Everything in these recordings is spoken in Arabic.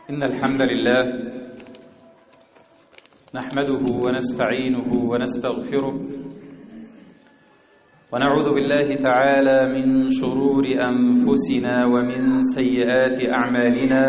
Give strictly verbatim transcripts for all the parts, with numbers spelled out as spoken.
إن الحمد لله نحمده ونستعينه ونستغفره ونعوذ بالله تعالى من شرور أنفسنا ومن سيئات أعمالنا.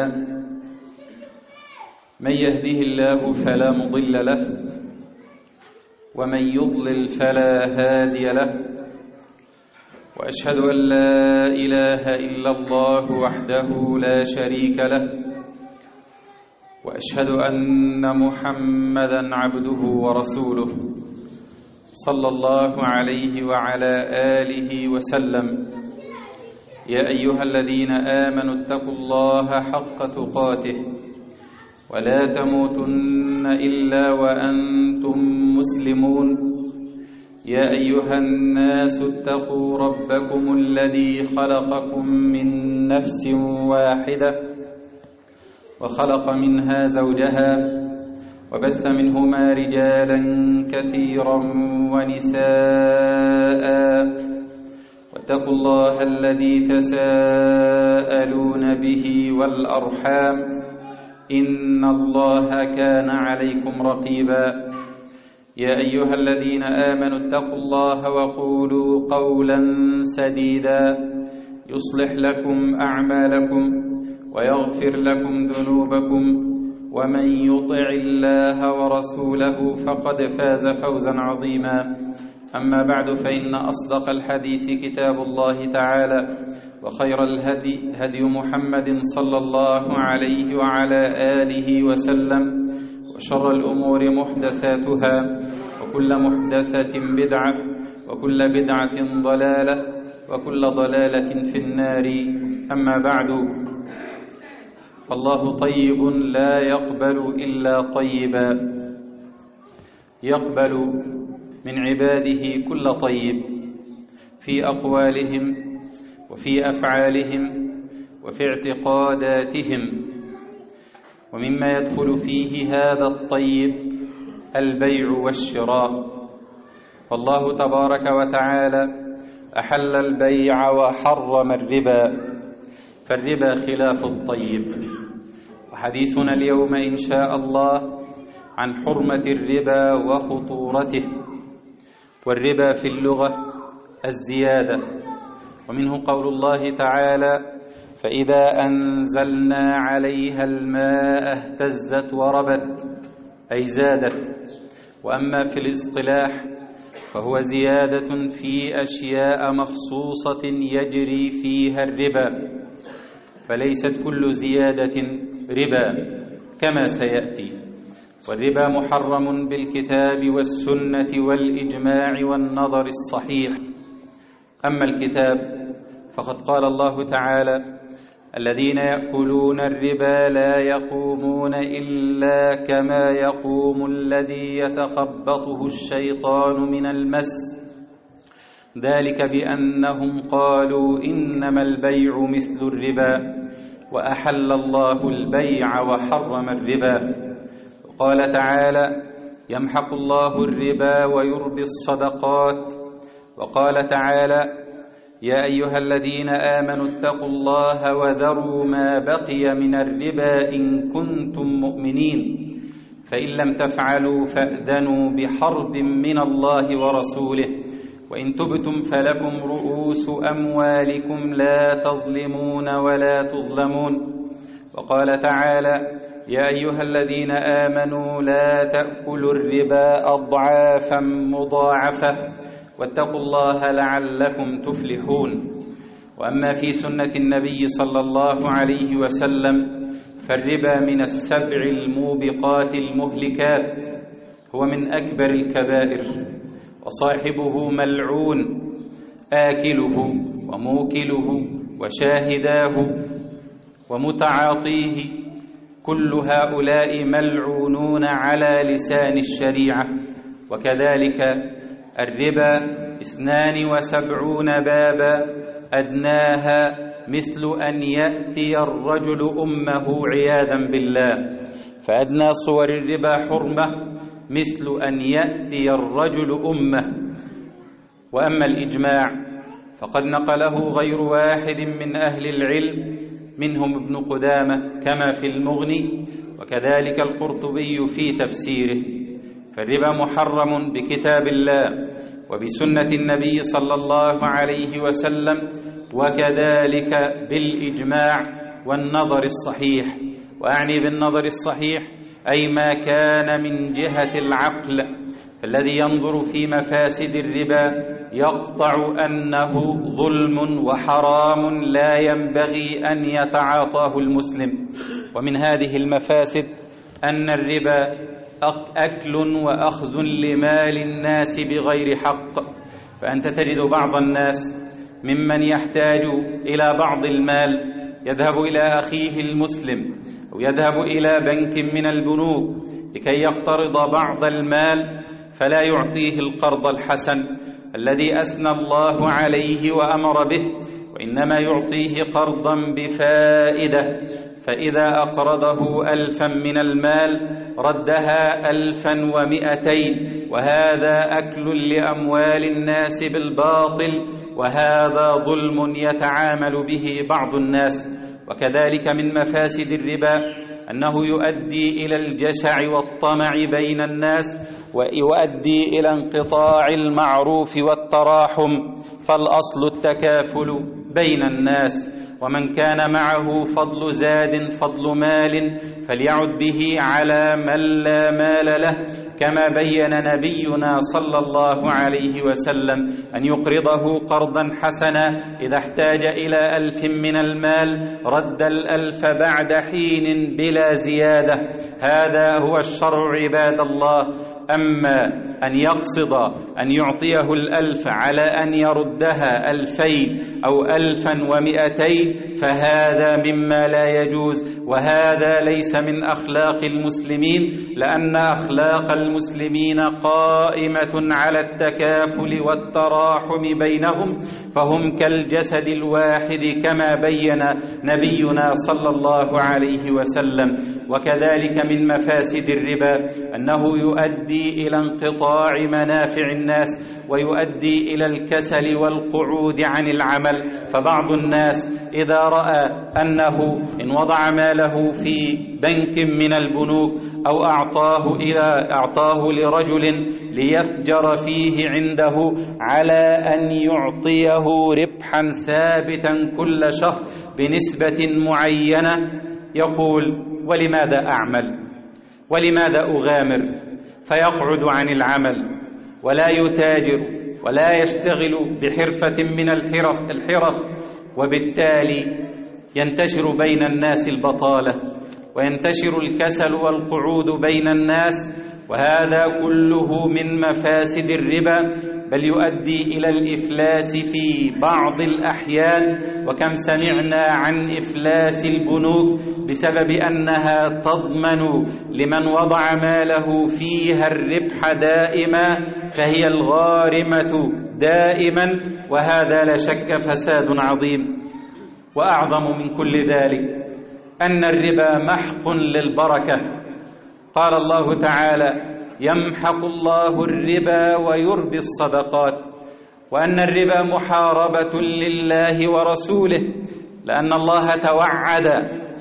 من يهده الله فلا مضل له ومن يضلل فلا هادي له، وأشهد أن لا إله إلا الله وحده لا شريك له، وأشهد أن محمدًا عبده ورسوله صلى الله عليه وعلى آله وسلم. يا أيها الذين آمنوا اتقوا الله حق تقاته ولا تموتن إلا وأنتم مسلمون. يا أيها الناس اتقوا ربكم الذي خلقكم من نفس واحدة وخلق منها زوجها وبث منهما رجالا كثيرا ونساء، واتقوا الله الذي تساءلون به والأرحام إن الله كان عليكم رقيبا. يا أيها الذين آمنوا اتقوا الله وقولوا قولا سديدا يصلح لكم أعمالكم ويغفر لكم ذنوبكم، ومن يطع الله ورسوله فقد فاز فوزا عظيما. أما بعد، فإن أصدق الحديث كتاب الله تعالى، وخير الهدي هدي محمد صلى الله عليه وعلى آله وسلم، وشر الأمور محدثاتها، وكل محدثة بدعة، وكل بدعة ضلالة، وكل ضلالة في النار. أما بعد، فالله طيب لا يقبل إلا طيبا، يقبل من عباده كل طيب في أقوالهم وفي أفعالهم وفي اعتقاداتهم. ومما يدخل فيه هذا الطيب البيع والشراء، فالله تبارك وتعالى أحل البيع وحرم الربا، فالربا خلاف الطيب. وحديثنا اليوم إن شاء الله عن حرمة الربا وخطورته. والربا في اللغة الزيادة، ومنه قول الله تعالى: فإذا أنزلنا عليها الماء اهتزت وربت، أي زادت. وأما في الاصطلاح فهو زيادة في أشياء مخصوصة يجري فيها الربا، فليست كل زيادة ربا كما سيأتي. والربا محرم بالكتاب والسنة والإجماع والنظر الصحيح. أما الكتاب فقد قال الله تعالى: الذين يأكلون الربا لا يقومون إلا كما يقوم الذي يتخبطه الشيطان من المس، ذلك بأنهم قالوا إنما البيع مثل الربا وأحل الله البيع وحرم الربا. وقال تعالى: يمحق الله الربا ويربي الصدقات. وقال تعالى: يا أيها الذين آمنوا اتقوا الله وذروا ما بقي من الربا إن كنتم مؤمنين، فإن لم تفعلوا فأذنوا بحرب من الله ورسوله، وإن تبتم فلكم رؤوس أموالكم لا تظلمون ولا تظلمون. وقال تعالى: يا أيها الذين آمنوا لا تأكلوا الربا أضعافا مضاعفة واتقوا الله لعلكم تفلحون. وأما في سنة النبي صلى الله عليه وسلم فالربا من السبع الموبقات المهلكات، هو من أكبر الكبائر، وصاحبه ملعون، آكله وموكله وشاهداه ومتعاطيه، كل هؤلاء ملعونون على لسان الشريعة. وكذلك الربا اثنان وسبعون بابا، أدناها مثل أن يأتي الرجل أمه عياذا بالله، فأدنى صور الربا حرمة مثل أن يأتي الرجل أمه. وأما الإجماع فقد نقله غير واحد من أهل العلم منهم ابن قدامة كما في المغني، وكذلك القرطبي في تفسيره. فالربا محرم بكتاب الله وبسنة النبي صلى الله عليه وسلم، وكذلك بالإجماع والنظر الصحيح. وأعني بالنظر الصحيح أي ما كان من جهة العقل، الذي ينظر في مفاسد الربا يقطع أنه ظلم وحرام لا ينبغي أن يتعاطاه المسلم. ومن هذه المفاسد أن الربا أكل وأخذ لمال الناس بغير حق. فأنت تجد بعض الناس ممن يحتاج إلى بعض المال يذهب إلى أخيه المسلم أو يذهب إلى بنك من البنوك لكي يقترض بعض المال، فلا يعطيه القرض الحسن الذي أثنى الله عليه وأمر به، وإنما يعطيه قرضا بفائدة. فإذا أقرضه ألفا من المال ردها ألفا ومئتين، وهذا أكل لأموال الناس بالباطل، وهذا ظلم يتعامل به بعض الناس. وكذلك من مفاسد الربا أنه يؤدي إلى الجشع والطمع بين الناس، ويؤدي إلى انقطاع المعروف والتراحم، فالأصل التكافل بين الناس. ومن كان معه فضل زاد فضل مال فليعد به على من لا مال له، كما بين نبينا صلى الله عليه وسلم أن يقرضه قرضا حسنا إذا احتاج إلى ألف من المال رد الألف بعد حين بلا زيادة. هذا هو الشرع عباد الله. أما أن يقصد أن يعطيه الألف على أن يردها ألفين أو ألفا ومئتين فهذا مما لا يجوز، وهذا ليس من أخلاق المسلمين، لأن أخلاق المسلمين قائمة على التكافل والتراحم بينهم، فهم كالجسد الواحد كما بين نبينا صلى الله عليه وسلم. وكذلك من مفاسد الربا أنه يؤدي إلى انقطاع منافع الناس، ويؤدي إلى الكسل والقعود عن العمل. فبعض الناس إذا رأى أنه إن وضع ماله في بنك من البنوك أو أعطاه إلى أعطاه لرجل ليتجر فيه عنده على أن يعطيه ربحا ثابتا كل شهر بنسبة معينة، يقول ولماذا أعمل؟ ولماذا أغامر؟ فيقعد عن العمل ولا يتاجر ولا يشتغل بحرفة من الحرف الحرف وبالتالي ينتشر بين الناس البطالة وينتشر الكسل والقعود بين الناس، وهذا كله من مفاسد الربا، بل يؤدي إلى الإفلاس في بعض الأحيان. وكم سمعنا عن إفلاس البنوك بسبب أنها تضمن لمن وضع ماله فيها الربح دائما، فهي الغارمة دائما، وهذا لا شك فساد عظيم. وأعظم من كل ذلك أن الربا محق للبركة. قال الله تعالى: يمحق الله الربا ويربي الصدقات، وأن الربا محاربة لله ورسوله، لأن الله توعد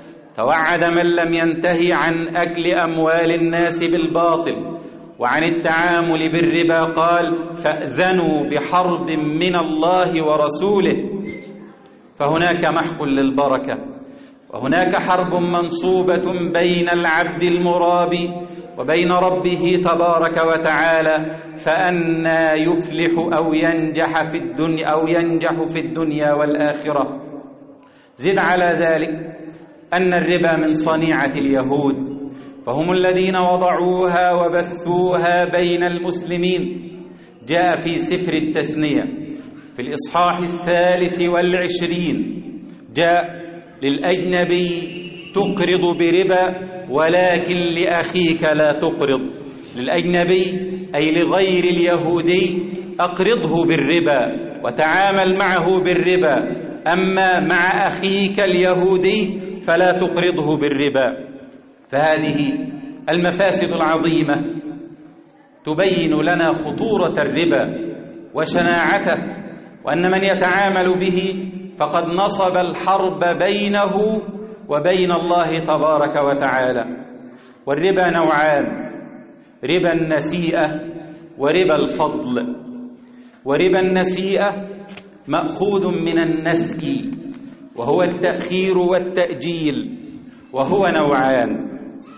توعد من لم ينتهي عن أكل أموال الناس بالباطل وعن التعامل بالربا قال: فأذنوا بحرب من الله ورسوله. فهناك محق للبركة، وهناك حرب منصوبة بين العبد المرابي وبين ربه تبارك وتعالى، فأنى يفلح أو ينجح في الدنيا أو ينجح في الدنيا والآخرة. زد على ذلك أن الربا من صنيعة اليهود، فهم الذين وضعوها وبثوها بين المسلمين. جاء في سفر التثنية في الإصحاح الثالث والعشرين: جاء للأجنبي تقرض بربا ولكن لأخيك لا تقرض. للأجنبي أي لغير اليهودي أقرضه بالربا وتعامل معه بالربا، أما مع أخيك اليهودي فلا تقرضه بالربا. فهذه المفاسد العظيمة تبين لنا خطورة الربا وشناعته، وأن من يتعامل به فقد نصب الحرب بينه وبين الله تبارك وتعالى. والربا نوعان: ربا النسيئة وربا الفضل. وربا النسيئة مأخوذ من النسي، وهو التأخير والتأجيل، وهو نوعان.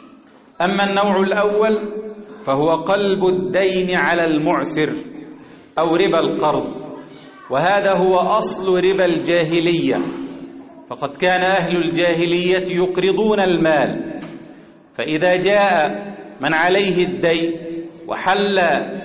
أما النوع الأول فهو قلب الدين على المعسر أو ربا القرض، وهذا هو أصل ربا الجاهلية. فقد كان أهل الجاهلية يقرضون المال، فإذا جاء من عليه الدين وحل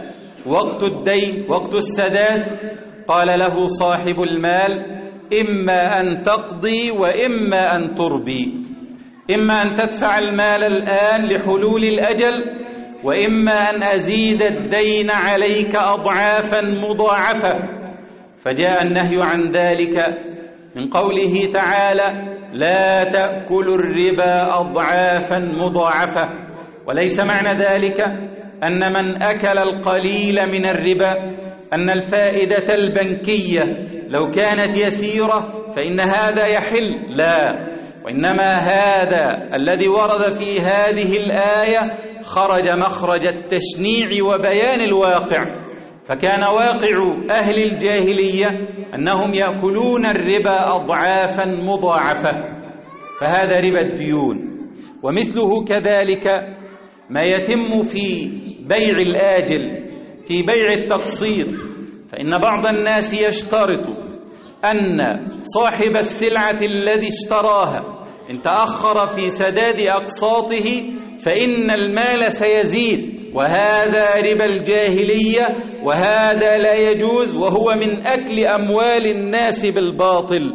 وقت الدين وقت السداد قال له صاحب المال: إما أن تقضي وإما أن تربي، إما أن تدفع المال الآن لحلول الأجل، وإما أن أزيد الدين عليك أضعافا مضاعفة. فجاء النهي عن ذلك من قوله تعالى: لا تأكلوا الربا أضعافا مضاعفة. وليس معنى ذلك أن من أكل القليل من الربا أن الفائدة البنكية لو كانت يسيرة فإن هذا يحل، لا، وإنما هذا الذي ورد في هذه الآية خرج مخرج التشنيع وبيان الواقع. فكان واقع أهل الجاهلية أنهم يأكلون الربا أضعافا مضاعفة، فهذا ربا الديون. ومثله كذلك ما يتم في بيع الآجل، في بيع التقسيط، فإن بعض الناس يشترط أن صاحب السلعة الذي اشتراها إن تأخر في سداد أقساطه فإن المال سيزيد، وهذا ربا الجاهلية، وهذا لا يجوز، وهو من أكل أموال الناس بالباطل.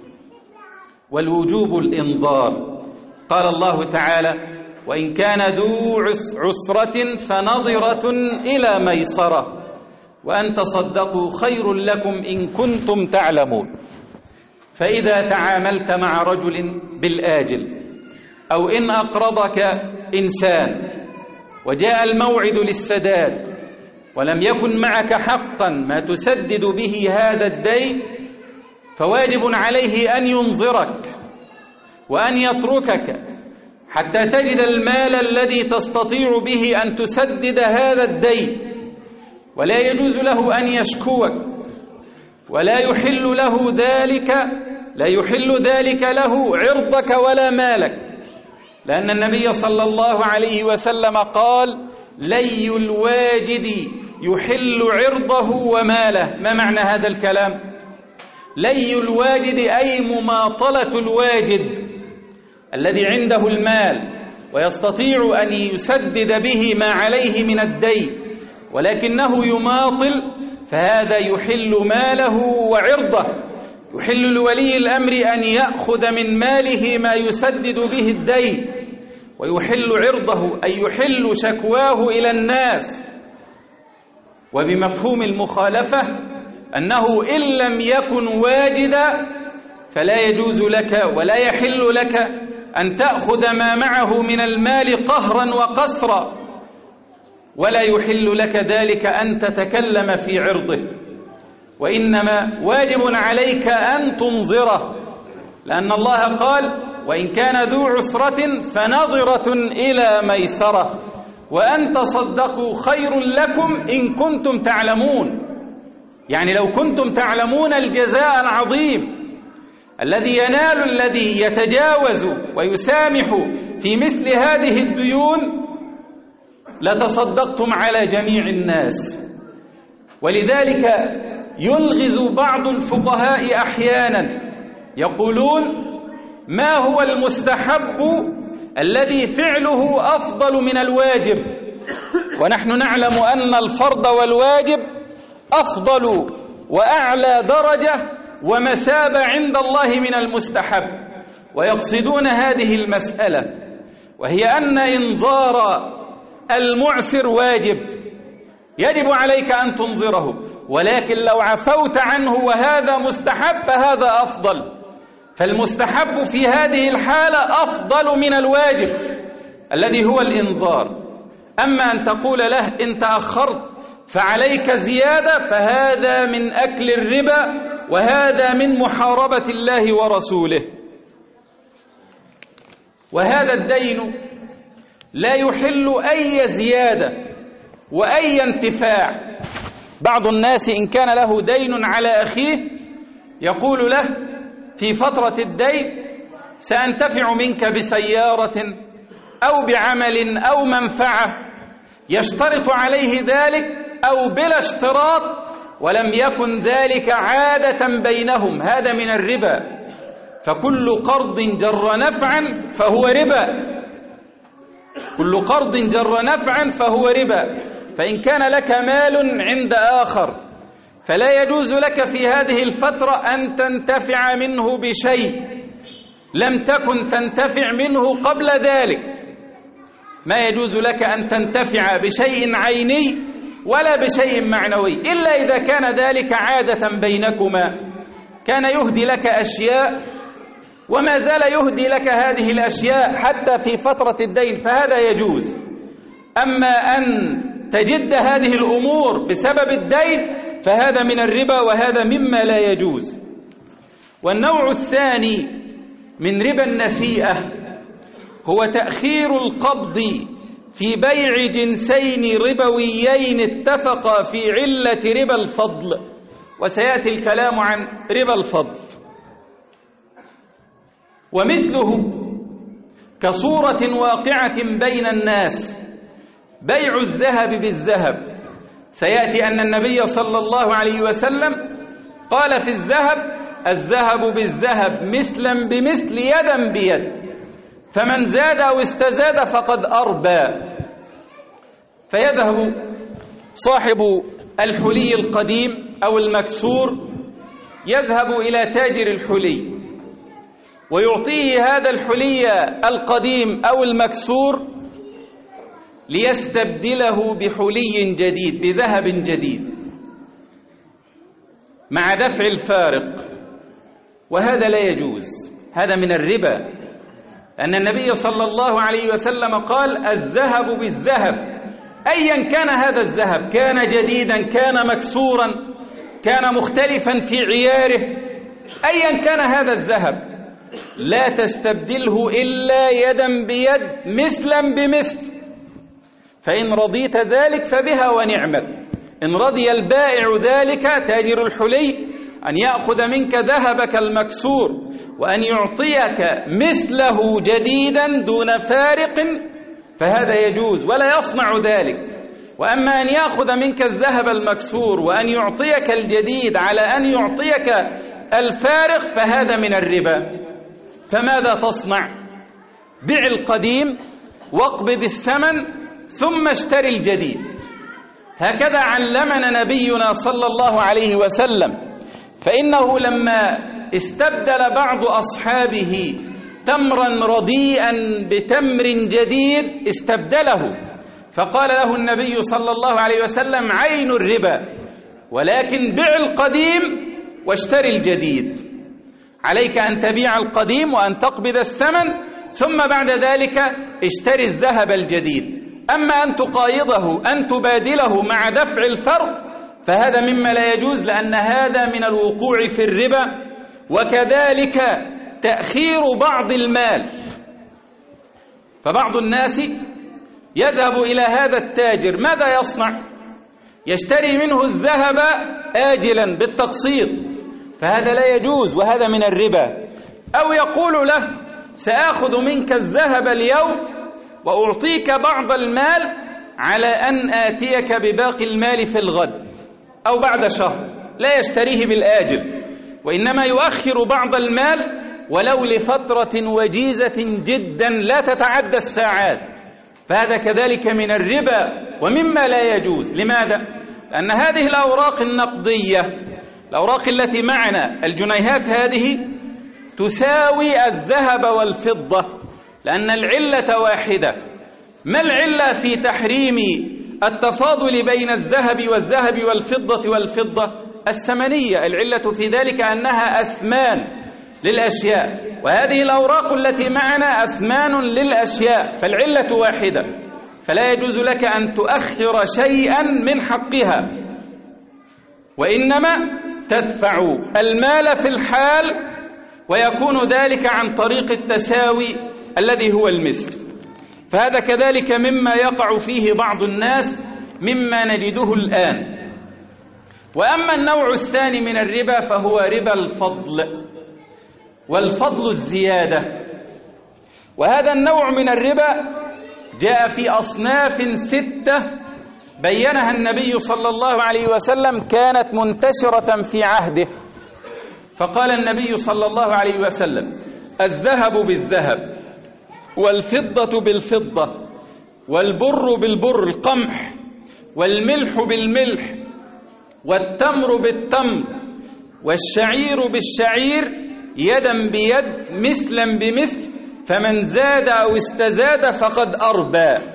والوجوب الإنظار. قال الله تعالى: وإن كان ذو عسرة فنظرة إلى ميسرة وأن تصدقوا خير لكم إن كنتم تعلمون. فإذا تعاملت مع رجل بالآجل أو إن أقرضك إنسان وجاء الموعد للسداد ولم يكن معك حقا ما تسدد به هذا الدين، فواجب عليه أن ينظرك وأن يتركك حتى تجد المال الذي تستطيع به أن تسدد هذا الدين، ولا يجوز له أن يشكوك، ولا يحل له ذلك لا يحل ذلك له عرضك ولا مالك، لأن النبي صلى الله عليه وسلم قال: لي الواجد يحل عرضه وماله. ما معنى هذا الكلام؟ لي الواجد أي مماطلة الواجد الذي عنده المال ويستطيع أن يسدد به ما عليه من الدين ولكنه يماطل، فهذا يحل ماله وعرضه. يحل لولي الأمر أن يأخذ من ماله ما يسدد به الدين، ويحل عرضه أي يحل شكواه إلى الناس. وبمفهوم المخالفة أنه إن لم يكن واجدا فلا يجوز لك ولا يحل لك أن تأخذ ما معه من المال قهرا وقسرا، ولا يحل لك ذلك أن تتكلم في عرضه، وإنما واجب عليك أن تنظره، لأن الله قال: وإن كان ذو عسرة فنظرة إلى ميسرة وأن تصدقوا خير لكم إن كنتم تعلمون. يعني لو كنتم تعلمون الجزاء العظيم الذي ينال الذي يتجاوز ويسامح في مثل هذه الديون لتصدقتم على جميع الناس. ولذلك يلغز بعض الفقهاء أحيانا يقولون: ما هو المستحب الذي فعله أفضل من الواجب؟ ونحن نعلم أن الفرض والواجب أفضل وأعلى درجة ومثابة عند الله من المستحب. ويقصدون هذه المسألة، وهي أن إنظار المعسر واجب، يجب عليك أن تنظره، ولكن لو عفوت عنه وهذا مستحب فهذا أفضل. فالمستحب في هذه الحالة أفضل من الواجب الذي هو الإنظار. أما أن تقول له إن تأخرت فعليك زيادة فهذا من أكل الربا وهذا من محاربة الله ورسوله. وهذا الدين لا يحل أي زيادة وأي انتفاع. بعض الناس إن كان له دين على أخيه يقول له في فترة الدين سأنتفع منك بسيارة أو بعمل أو منفعة، يشترط عليه ذلك أو بلا اشتراط، ولم يكن ذلك عادة بينهم، هذا من الربا. فكل قرض جر نفعا فهو ربا، كل قرض جر نفعا فهو ربا. فإن كان لك مال عند آخر فلا يجوز لك في هذه الفترة أن تنتفع منه بشيء لم تكن تنتفع منه قبل ذلك. ما يجوز لك أن تنتفع بشيء عيني ولا بشيء معنوي إلا إذا كان ذلك عادة بينكما، كان يهدي لك أشياء وما زال يهدي لك هذه الأشياء حتى في فترة الدين، فهذا يجوز. أما أن تجد هذه الأمور بسبب الدين فهذا من الربا، وهذا مما لا يجوز. والنوع الثاني من ربا النسيئة هو تأخير القبض في بيع جنسين ربويين اتفقا في علة ربا الفضل، وسيأتي الكلام عن ربا الفضل. ومثله كصورة واقعة بين الناس بيع الذهب بالذهب. سيأتي أن النبي صلى الله عليه وسلم قال في الذهب: الذهب بالذهب مثلا بمثل يدا بيد، فمن زاد أو استزاد فقد أربى. فيذهب صاحب الحلي القديم أو المكسور يذهب إلى تاجر الحلي ويعطيه هذا الحلي القديم أو المكسور ليستبدله بحلي جديد بذهب جديد مع دفع الفارق، وهذا لا يجوز، هذا من الربا. أن النبي صلى الله عليه وسلم قال: الذهب بالذهب، أيا كان هذا الذهب، كان جديدا كان مكسورا كان مختلفا في عياره، أيا كان هذا الذهب لا تستبدله إلا يدا بيد مثلا بمثل، فإن رضيت ذلك فبها ونعمت. إن رضي البائع ذلك تاجر الحلي أن يأخذ منك ذهبك المكسور وأن يعطيك مثله جديدا دون فارق فهذا يجوز ولا يصنع ذلك. وأما أن يأخذ منك الذهب المكسور وأن يعطيك الجديد على أن يعطيك الفارق فهذا من الربا. فماذا تصنع؟ بيع القديم واقبض الثمن ثم اشتري الجديد. هكذا علمنا نبينا صلى الله عليه وسلم، فإنه لما استبدل بعض أصحابه تمرا رديئا بتمر جديد استبدله، فقال له النبي صلى الله عليه وسلم: عين الربا، ولكن بيع القديم واشتري الجديد. عليك أن تبيع القديم وأن تقبض الثمن ثم بعد ذلك اشتري الذهب الجديد. أما أن تقايضه أن تبادله مع دفع الفرق فهذا مما لا يجوز، لأن هذا من الوقوع في الربا. وكذلك تأخير بعض المال، فبعض الناس يذهب إلى هذا التاجر ماذا يصنع؟ يشتري منه الذهب آجلا بالتقسيط، فهذا لا يجوز وهذا من الربا. أو يقول له: سآخذ منك الذهب اليوم وأعطيك بعض المال على أن آتيك بباقي المال في الغد أو بعد شهر، لا يشتريه بالآجل وإنما يؤخر بعض المال ولو لفترة وجيزة جدا لا تتعدى الساعات، فهذا كذلك من الربا ومما لا يجوز. لماذا؟ لأن هذه الأوراق النقدية، الأوراق التي معنا الجنيهات هذه تساوي الذهب والفضة، لأن العلة واحدة. ما العلة في تحريم التفاضل بين الذهب والذهب والفضة والفضة؟ الثمنية. العلة في ذلك أنها أثمان للأشياء، وهذه الأوراق التي معنا أثمان للأشياء، فالعلة واحدة، فلا يجوز لك أن تؤخر شيئا من حقها، وإنما تدفع المال في الحال، ويكون ذلك عن طريق التساوي الذي هو المثل. فهذا كذلك مما يقع فيه بعض الناس مما نجده الآن. وأما النوع الثاني من الربا فهو ربا الفضل، والفضل الزيادة. وهذا النوع من الربا جاء في أصناف ستة بينها النبي صلى الله عليه وسلم، كانت منتشرة في عهده. فقال النبي صلى الله عليه وسلم: الذهب بالذهب، والفضة بالفضة، والبر بالبر القمح، والملح بالملح، والتمر بالتمر، والشعير بالشعير، يدا بيد مثلا بمثل، فمن زاد أو استزاد فقد أربى.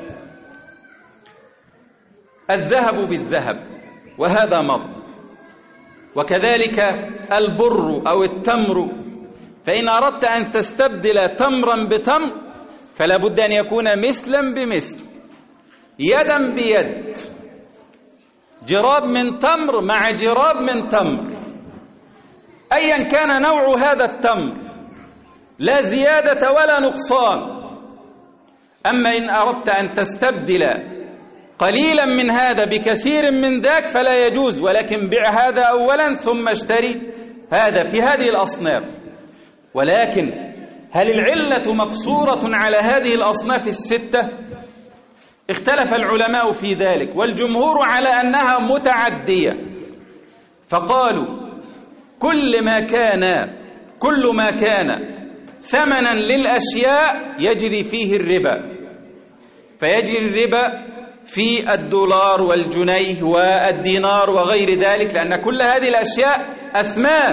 الذهب بالذهب، وهذا مض. وكذلك البر أو التمر، فإن أردت أن تستبدل تمرا بتمر فلا بد أن يكون مثلا بمثل، يدا بيد، جراب من تمر مع جراب من تمر، أيا كان نوع هذا التمر، لا زيادة ولا نقصان. أما إن أردت أن تستبدل قليلا من هذا بكثير من ذاك فلا يجوز، ولكن بع هذا أولا ثم اشتري هذا في هذه الأصناف. ولكن هل العلة مقصورة على هذه الأصناف الستة؟ اختلف العلماء في ذلك، والجمهور على أنها متعدية، فقالوا كل ما كان كل ما كان ثمنا للأشياء يجري فيه الربا. فيجري الربا في الدولار والجنيه والدينار وغير ذلك، لأن كل هذه الأشياء أثمان.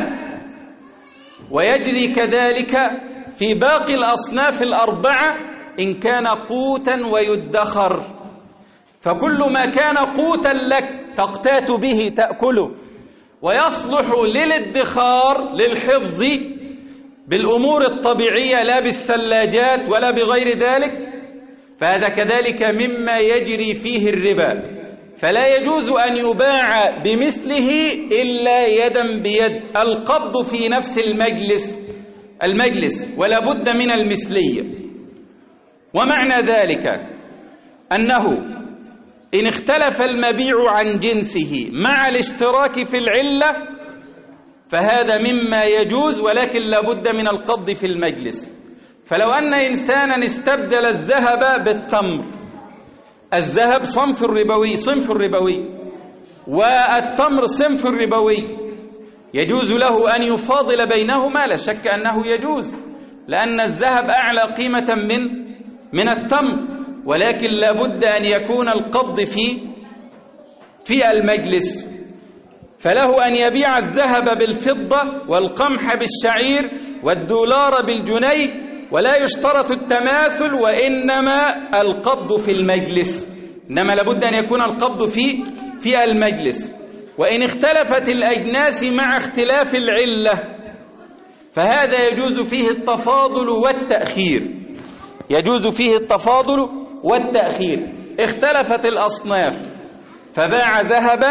ويجري كذلك في باقي الأصناف الأربعة إن كان قوتا ويدخر، فكل ما كان قوتا لك تقتات به تأكله ويصلح للادخار للحفظ بالأمور الطبيعية لا بالثلاجات ولا بغير ذلك، فهذا كذلك مما يجري فيه الربا. فلا يجوز أن يباع بمثله إلا يدا بيد، القبض في نفس المجلس المجلس ولا بد من المثلية. ومعنى ذلك أنه إن اختلف المبيع عن جنسه مع الاشتراك في العلة فهذا مما يجوز، ولكن لا بد من القبض في المجلس. فلو أن إنسانا استبدل الذهب بالتمر، الذهب صنف ربوي صنف ربوي والتمر صنف ربوي، يجوز له أن يفاضل بينهما؟ لا شك أنه يجوز، لأن الذهب أعلى قيمة من من التمر، ولكن لا بد أن يكون القبض في في المجلس. فله أن يبيع الذهب بالفضة والقمح بالشعير والدولار بالجنيه، ولا يشترط التماثل، وإنما القبض في المجلس، إنما لابد أن يكون القبض في في المجلس. وإن اختلفت الأجناس مع اختلاف العلة فهذا يجوز فيه التفاضل والتأخير، يجوز فيه التفاضل والتأخير. اختلفت الأصناف فباع ذهبا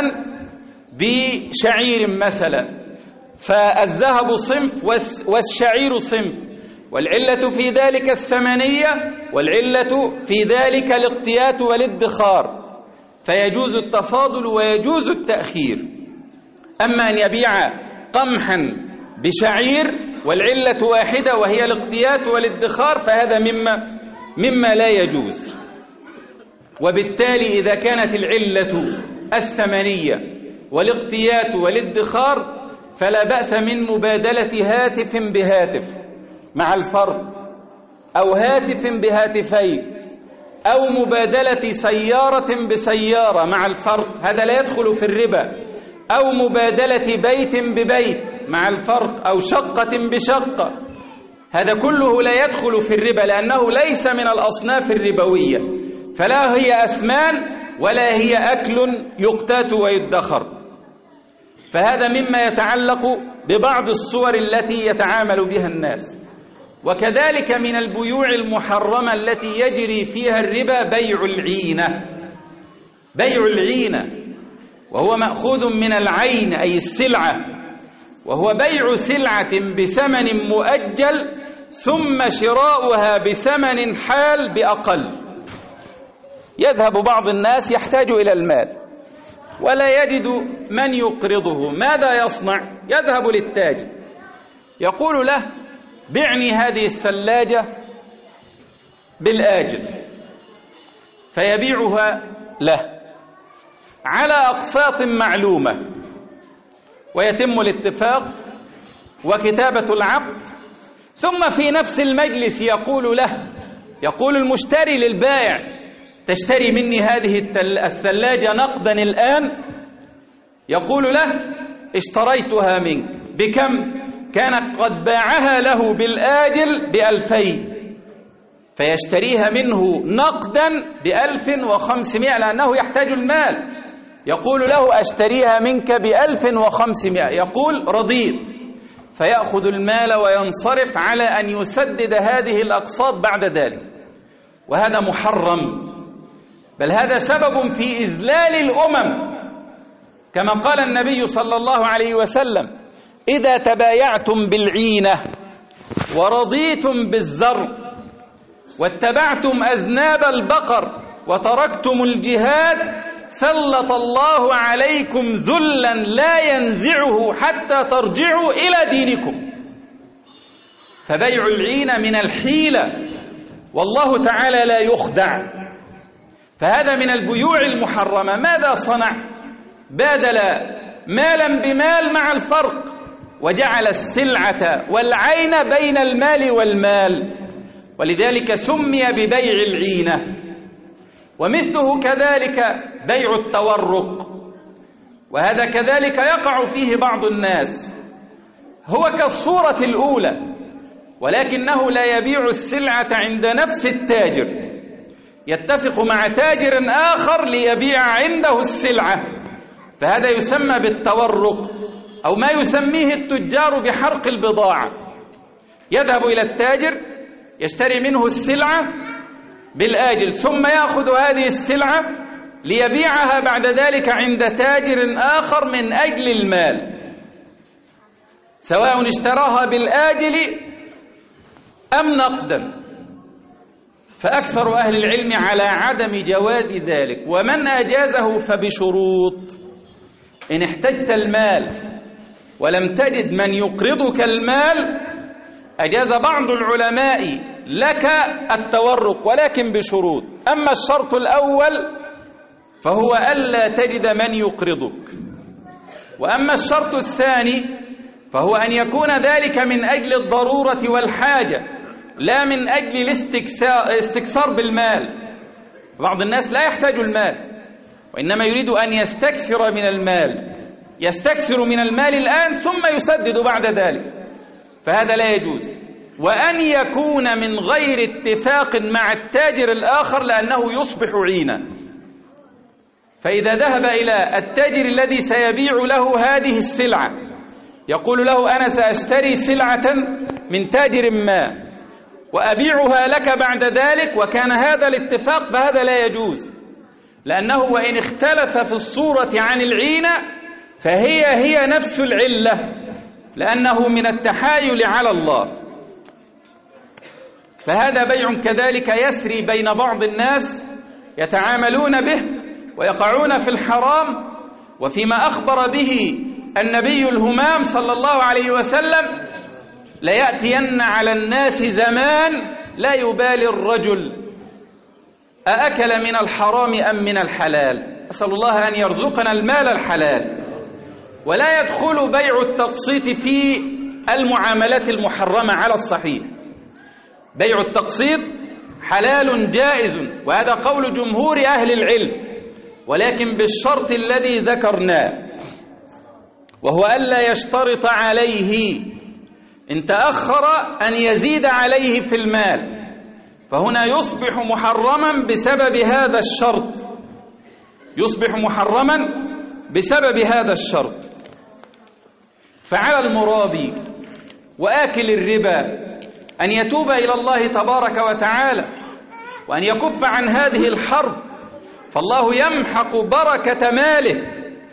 بشعير مثلا، فالذهب صنف والشعير صنف، والعلة في ذلك الثمنية، والعلة في ذلك الاقتيات والادخار، فيجوز التفاضل ويجوز التأخير. أما أن يبيع قمحا بشعير والعلة واحدة وهي الاقتيات والادخار فهذا مما مما لا يجوز. وبالتالي إذا كانت العلة الثمنية والاقتيات والادخار فلا بأس من مبادلة هاتف بهاتف مع الفرق، أو هاتف بهاتفين، أو مبادلة سيارة بسيارة مع الفرق، هذا لا يدخل في الربا، أو مبادلة بيت ببيت مع الفرق، أو شقة بشقة، هذا كله لا يدخل في الربا لأنه ليس من الأصناف الربوية، فلا هي أثمان ولا هي أكل يقتات ويدخر. فهذا مما يتعلق ببعض الصور التي يتعامل بها الناس. وكذلك من البيوع المحرمة التي يجري فيها الربا بيع العينة، بيع العينة وهو مأخوذ من العين أي السلعة، وهو بيع سلعة بثمن مؤجل ثم شراؤها بثمن حال بأقل. يذهب بعض الناس يحتاج إلى المال ولا يجد من يقرضه، ماذا يصنع؟ يذهب للتاجر يقول له بعني هذه الثلاجة بالآجل، فيبيعها له على أقساط معلومة، ويتم الاتفاق وكتابة العقد. ثم في نفس المجلس يقول له، يقول المشتري للبائع تشتري مني هذه الثلاجة نقدا الآن؟ يقول له اشتريتها منك بكم؟ كان قد باعها له بالآجل بألفين، فيشتريها منه نقدا بألف وخمسمائة لأنه يحتاج المال. يقول له أشتريها منك بألف وخمسمائة، يقول رضيت، فيأخذ المال وينصرف على أن يسدد هذه الأقساط بعد ذلك. وهذا محرم، بل هذا سبب في إذلال الأمم، كما قال النبي صلى الله عليه وسلم إذا تبايعتم بالعينة ورضيتم بالزرع واتبعتم أذناب البقر وتركتم الجهاد سلط الله عليكم ذلا لا ينزعه حتى ترجعوا إلى دينكم. فبيع العين من الحيلة، والله تعالى لا يخدع. فهذا من البيوع المحرمة. ماذا صنع؟ بادل مالا بمال مع الفرق، وجعل السلعة والعين بين المال والمال، ولذلك سمي ببيع العينة. ومثله كذلك بيع التورق، وهذا كذلك يقع فيه بعض الناس. هو كالصورة الأولى، ولكنه لا يبيع السلعة عند نفس التاجر، يتفق مع تاجر آخر ليبيع عنده السلعة، فهذا يسمى بالتورق، أو ما يسميه التجار بحرق البضاعة. يذهب إلى التاجر يشتري منه السلعة بالآجل، ثم يأخذ هذه السلعة ليبيعها بعد ذلك عند تاجر آخر من أجل المال، سواء اشتراها بالآجل أم نقدا. فأكثر أهل العلم على عدم جواز ذلك، ومن أجازه فبشروط. إن احتجت المال ولم تجد من يقرضك المال، أجاز بعض العلماء لك التورق، ولكن بشروط. أما الشرط الأول فهو ألا تجد من يقرضك، وأما الشرط الثاني فهو أن يكون ذلك من أجل الضرورة والحاجة، لا من أجل الاستكثار بالمال. بعض الناس لا يحتاج المال، وإنما يريد أن يستكثر من المال، يستكثر من المال الآن ثم يسدد بعد ذلك، فهذا لا يجوز. وأن يكون من غير اتفاق مع التاجر الآخر، لأنه يصبح عينا. فإذا ذهب إلى التاجر الذي سيبيع له هذه السلعة يقول له أنا سأشتري سلعة من تاجر ما وأبيعها لك بعد ذلك، وكان هذا الاتفاق، فهذا لا يجوز، لأنه وإن اختلف في الصورة عن العينة فهي هي نفس العلة، لأنه من التحايل على الله. فهذا بيع كذلك يسري بين بعض الناس يتعاملون به ويقعون في الحرام، وفيما أخبر به النبي الهمام صلى الله عليه وسلم ليأتين على الناس زمان لا يبالي الرجل أأكل من الحرام أم من الحلال. أسأل الله أن يرزقنا المال الحلال. ولا يدخل بيع التقسيط في المعاملات المحرمة على الصحيح. بيع التقسيط حلال جائز، وهذا قول جمهور أهل العلم، ولكن بالشرط الذي ذكرناه، وهو ألا يشترط عليه إن تأخر أن يزيد عليه في المال، فهنا يصبح محرما بسبب هذا الشرط، يصبح محرما بسبب هذا الشرط. فعلى المرابي وآكل الربا أن يتوب إلى الله تبارك وتعالى، وأن يكف عن هذه الحرب، فالله يمحق بركة ماله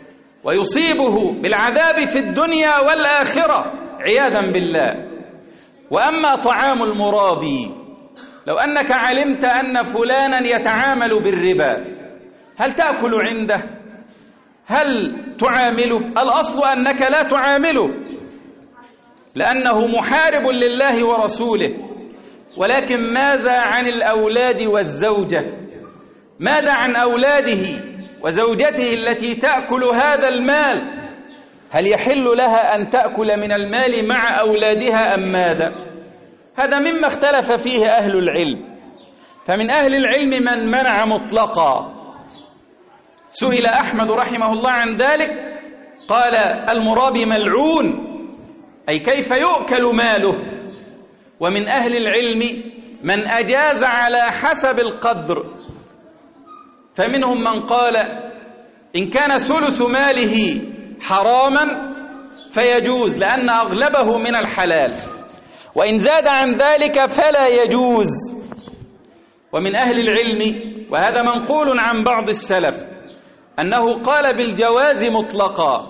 ويصيبه بالعذاب في الدنيا والآخرة عياذا بالله. وأما طعام المرابي، لو أنك علمت أن فلانا يتعامل بالربا، هل تأكل عنده؟ هل تعامله؟ الأصل أنك لا تعامله لأنه محارب لله ورسوله. ولكن ماذا عن الأولاد والزوجة؟ ماذا عن أولاده وزوجته التي تأكل هذا المال؟ هل يحل لها أن تأكل من المال مع أولادها أم ماذا؟ هذا مما اختلف فيه أهل العلم. فمن أهل العلم من منع مطلقا. سئل أحمد رحمه الله عن ذلك قال: المرابي ملعون، أي كيف يؤكل ماله. ومن أهل العلم من أجاز على حسب القدر، فمنهم من قال: إن كان ثلث ماله حراما فيجوز لأن أغلبه من الحلال، وإن زاد عن ذلك فلا يجوز. ومن أهل العلم، وهذا منقول عن بعض السلف، أنه قال بالجواز مطلقا،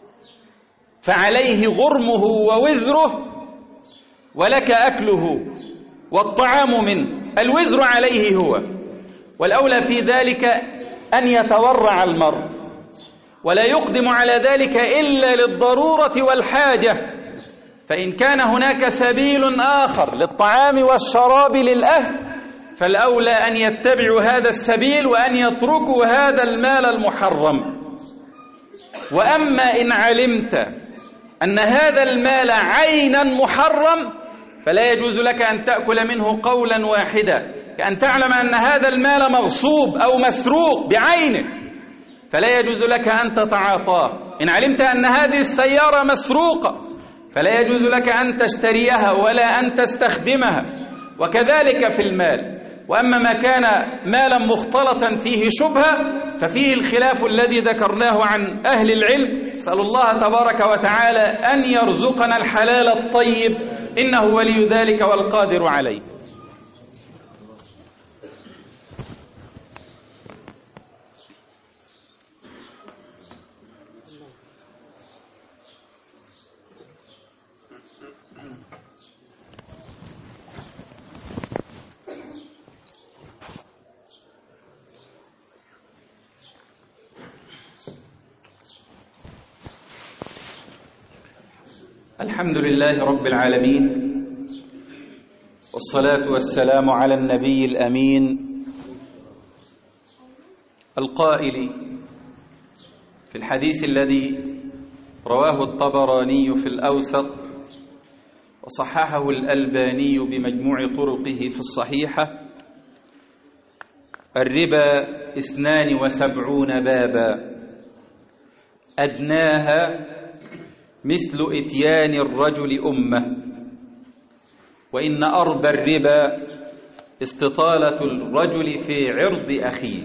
فعليه غرمه ووزره ولك أكله والطعام منه. الوزر عليه هو، والأولى في ذلك أن يتورع المرء ولا يقدم على ذلك إلا للضرورة والحاجة. فإن كان هناك سبيل آخر للطعام والشراب للأهل فالأولى أن يتبعوا هذا السبيل وأن يتركوا هذا المال المحرم. وأما إن علمت أن هذا المال عينا محرم فلا يجوز لك أن تأكل منه قولا واحدا، كأن تعلم أن هذا المال مغصوب أو مسروق بعينه، فلا يجوز لك أن تتعاطاه. إن علمت أن هذه السيارة مسروقة فلا يجوز لك أن تشتريها ولا أن تستخدمها، وكذلك في المال. وأما ما كان مالا مختلطا فيه شبهة ففيه الخلاف الذي ذكرناه عن أهل العلم. أسأل الله تبارك وتعالى أن يرزقنا الحلال الطيب، إنه ولي ذلك والقادر عليه. الحمد لله رب العالمين، والصلاة والسلام على النبي الأمين القائل في الحديث الذي رواه الطبراني في الأوسط وصححه الألباني بمجموع طرقه في الصحيحة: الربا اثنان وسبعون بابا أدناها مثل إتيان الرجل أمه، وإن أربى الربا استطالة الرجل في عرض أخيه.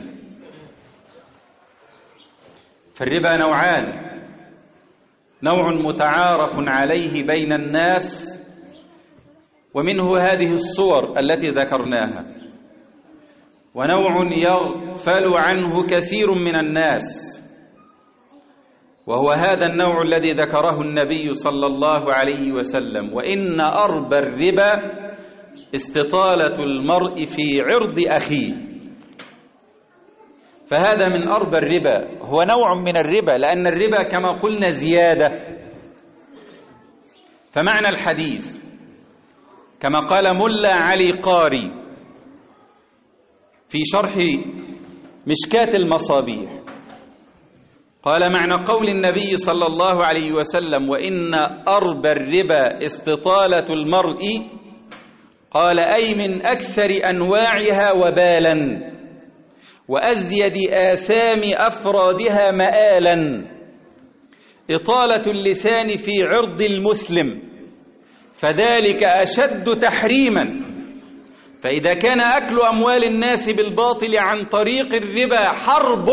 فالربا نوعان: نوع متعارف عليه بين الناس ومنه هذه الصور التي ذكرناها، ونوع يغفل عنه كثير من الناس، وهو هذا النوع الذي ذكره النبي صلى الله عليه وسلم: وإن أربى الربا استطالة المرء في عرض أخيه. فهذا من أربى الربا، هو نوع من الربا، لأن الربا كما قلنا زيادة. فمعنى الحديث كما قال ملا علي قاري في شرح مشكاة المصابيح، قال: معنى قول النبي صلى الله عليه وسلم: وإن أربى الربا استطالة المرء، قال: أي من أكثر أنواعها وبالا وأزيد آثام أفرادها مآلا، إطالة اللسان في عرض المسلم، فذلك أشد تحريما. فإذا كان أكل أموال الناس بالباطل عن طريق الربا حرب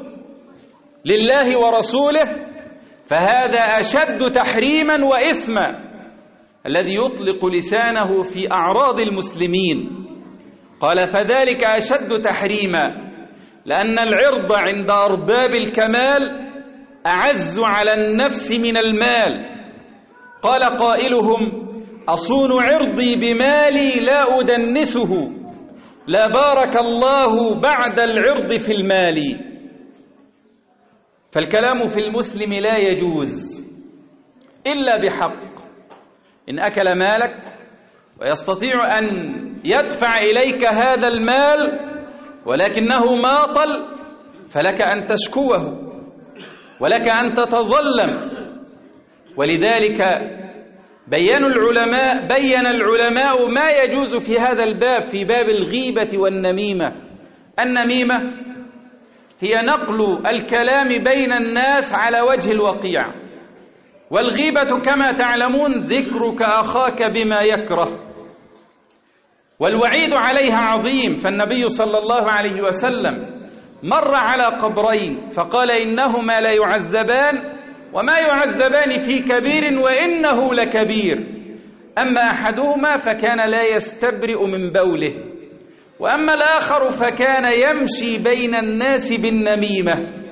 لله ورسوله فهذا أشد تحريما وإثما، الذي يطلق لسانه في أعراض المسلمين. قال: فذلك أشد تحريما، لأن العرض عند أرباب الكمال أعز على النفس من المال. قال قائلهم: أصون عرضي بمالي لا أدنسه، لا بارك الله بعد العرض في المال. فالكلام في المسلم لا يجوز إلا بحق. إن أكل مالك ويستطيع أن يدفع إليك هذا المال ولكنه ماطل، فلك أن تشكوه ولك أن تتظلم. ولذلك بين العلماء بين العلماء ما يجوز في هذا الباب، في باب الغيبة والنميمة. النميمة هي نقل الكلام بين الناس على وجه الوقيع، والغيبة كما تعلمون ذكرك أخاك بما يكره، والوعيد عليها عظيم. فالنبي صلى الله عليه وسلم مر على قبرين فقال: إنهما لا يعذبان وما يعذبان في كبير وإنه لكبير، أما أحدهما فكان لا يستبرئ من بوله، وأما الآخر فكان يمشي بين الناس بالنميمة.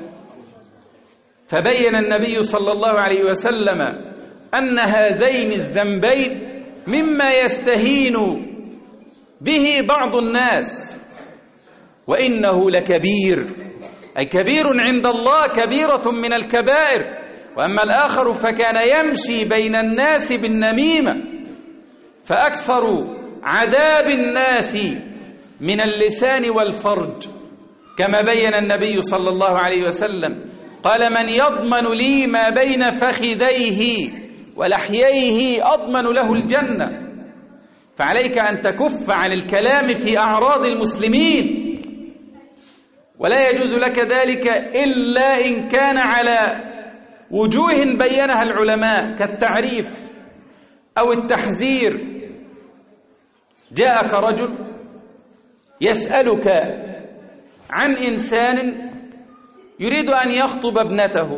فبين النبي صلى الله عليه وسلم أن هذين الذنبين مما يستهين به بعض الناس، وإنه لكبير، أي كبير عند الله، كبيرة من الكبائر. وأما الآخر فكان يمشي بين الناس بالنميمة. فأكثر عذاب الناس من اللسان والفرج، كما بين النبي صلى الله عليه وسلم قال: من يضمن لي ما بين فخذيه ولحييه أضمن له الجنة. فعليك أن تكف عن الكلام في أعراض المسلمين، ولا يجوز لك ذلك إلا إن كان على وجوه بينها العلماء كالتعريف أو التحذير. جاءك رجل يسألك عن إنسان يريد أن يخطب ابنته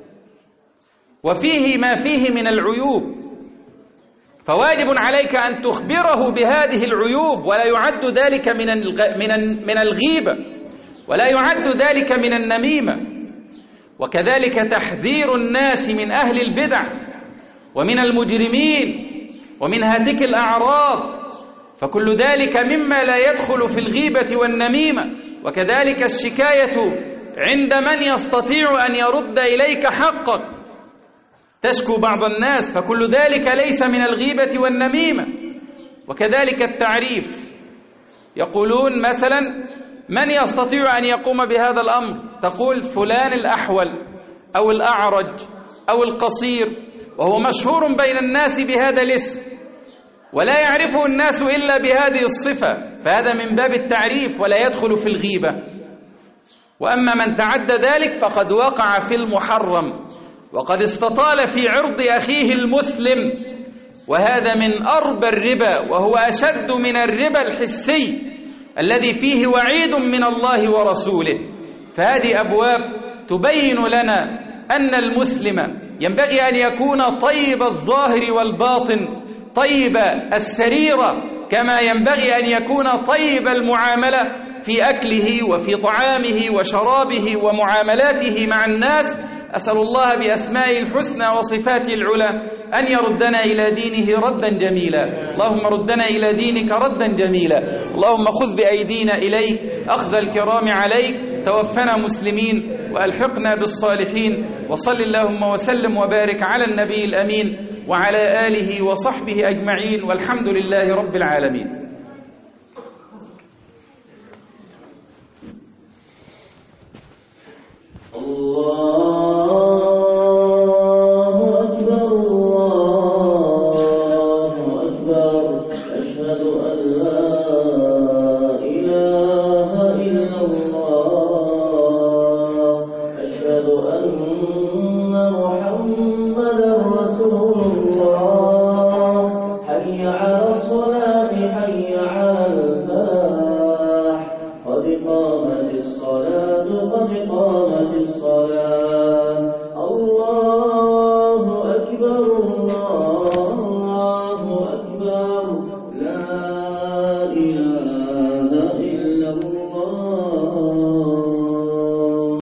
وفيه ما فيه من العيوب، فواجب عليك أن تخبره بهذه العيوب، ولا يعد ذلك من من الغيبة، ولا يعد ذلك من النميمة. وكذلك تحذير الناس من أهل البدع ومن المجرمين ومن هاتك الأعراض، فكل ذلك مما لا يدخل في الغيبة والنميمة. وكذلك الشكاية عند من يستطيع أن يرد إليك حقك، تشكو بعض الناس، فكل ذلك ليس من الغيبة والنميمة. وكذلك التعريف، يقولون مثلا: من يستطيع أن يقوم بهذا الأمر؟ تقول: فلان الأحول أو الأعرج أو القصير، وهو مشهور بين الناس بهذا الاسم ولا يعرفه الناس إلا بهذه الصفة، فهذا من باب التعريف ولا يدخل في الغيبة. وأما من تعدى ذلك فقد وقع في المحرم، وقد استطال في عرض أخيه المسلم، وهذا من أربى الربا، وهو أشد من الربا الحسي الذي فيه وعيد من الله ورسوله. فهذه أبواب تبين لنا أن المسلم ينبغي أن يكون طيب الظاهر والباطن، طيب السريرة، كما ينبغي أن يكون طيب المعاملة في أكله وفي طعامه وشرابه ومعاملاته مع الناس. أسأل الله بأسمائه الحسنى وصفاته العلى أن يردنا إلى دينه ردا جميلا. اللهم ردنا إلى دينك ردا جميلا. اللهم خذ بأيدينا إليك أخذ الكرام عليك. توفنا مسلمين وألحقنا بالصالحين. وصل اللهم وسلم وبارك على النبي الأمين وعلى آله وصحبه أجمعين، والحمد لله رب العالمين.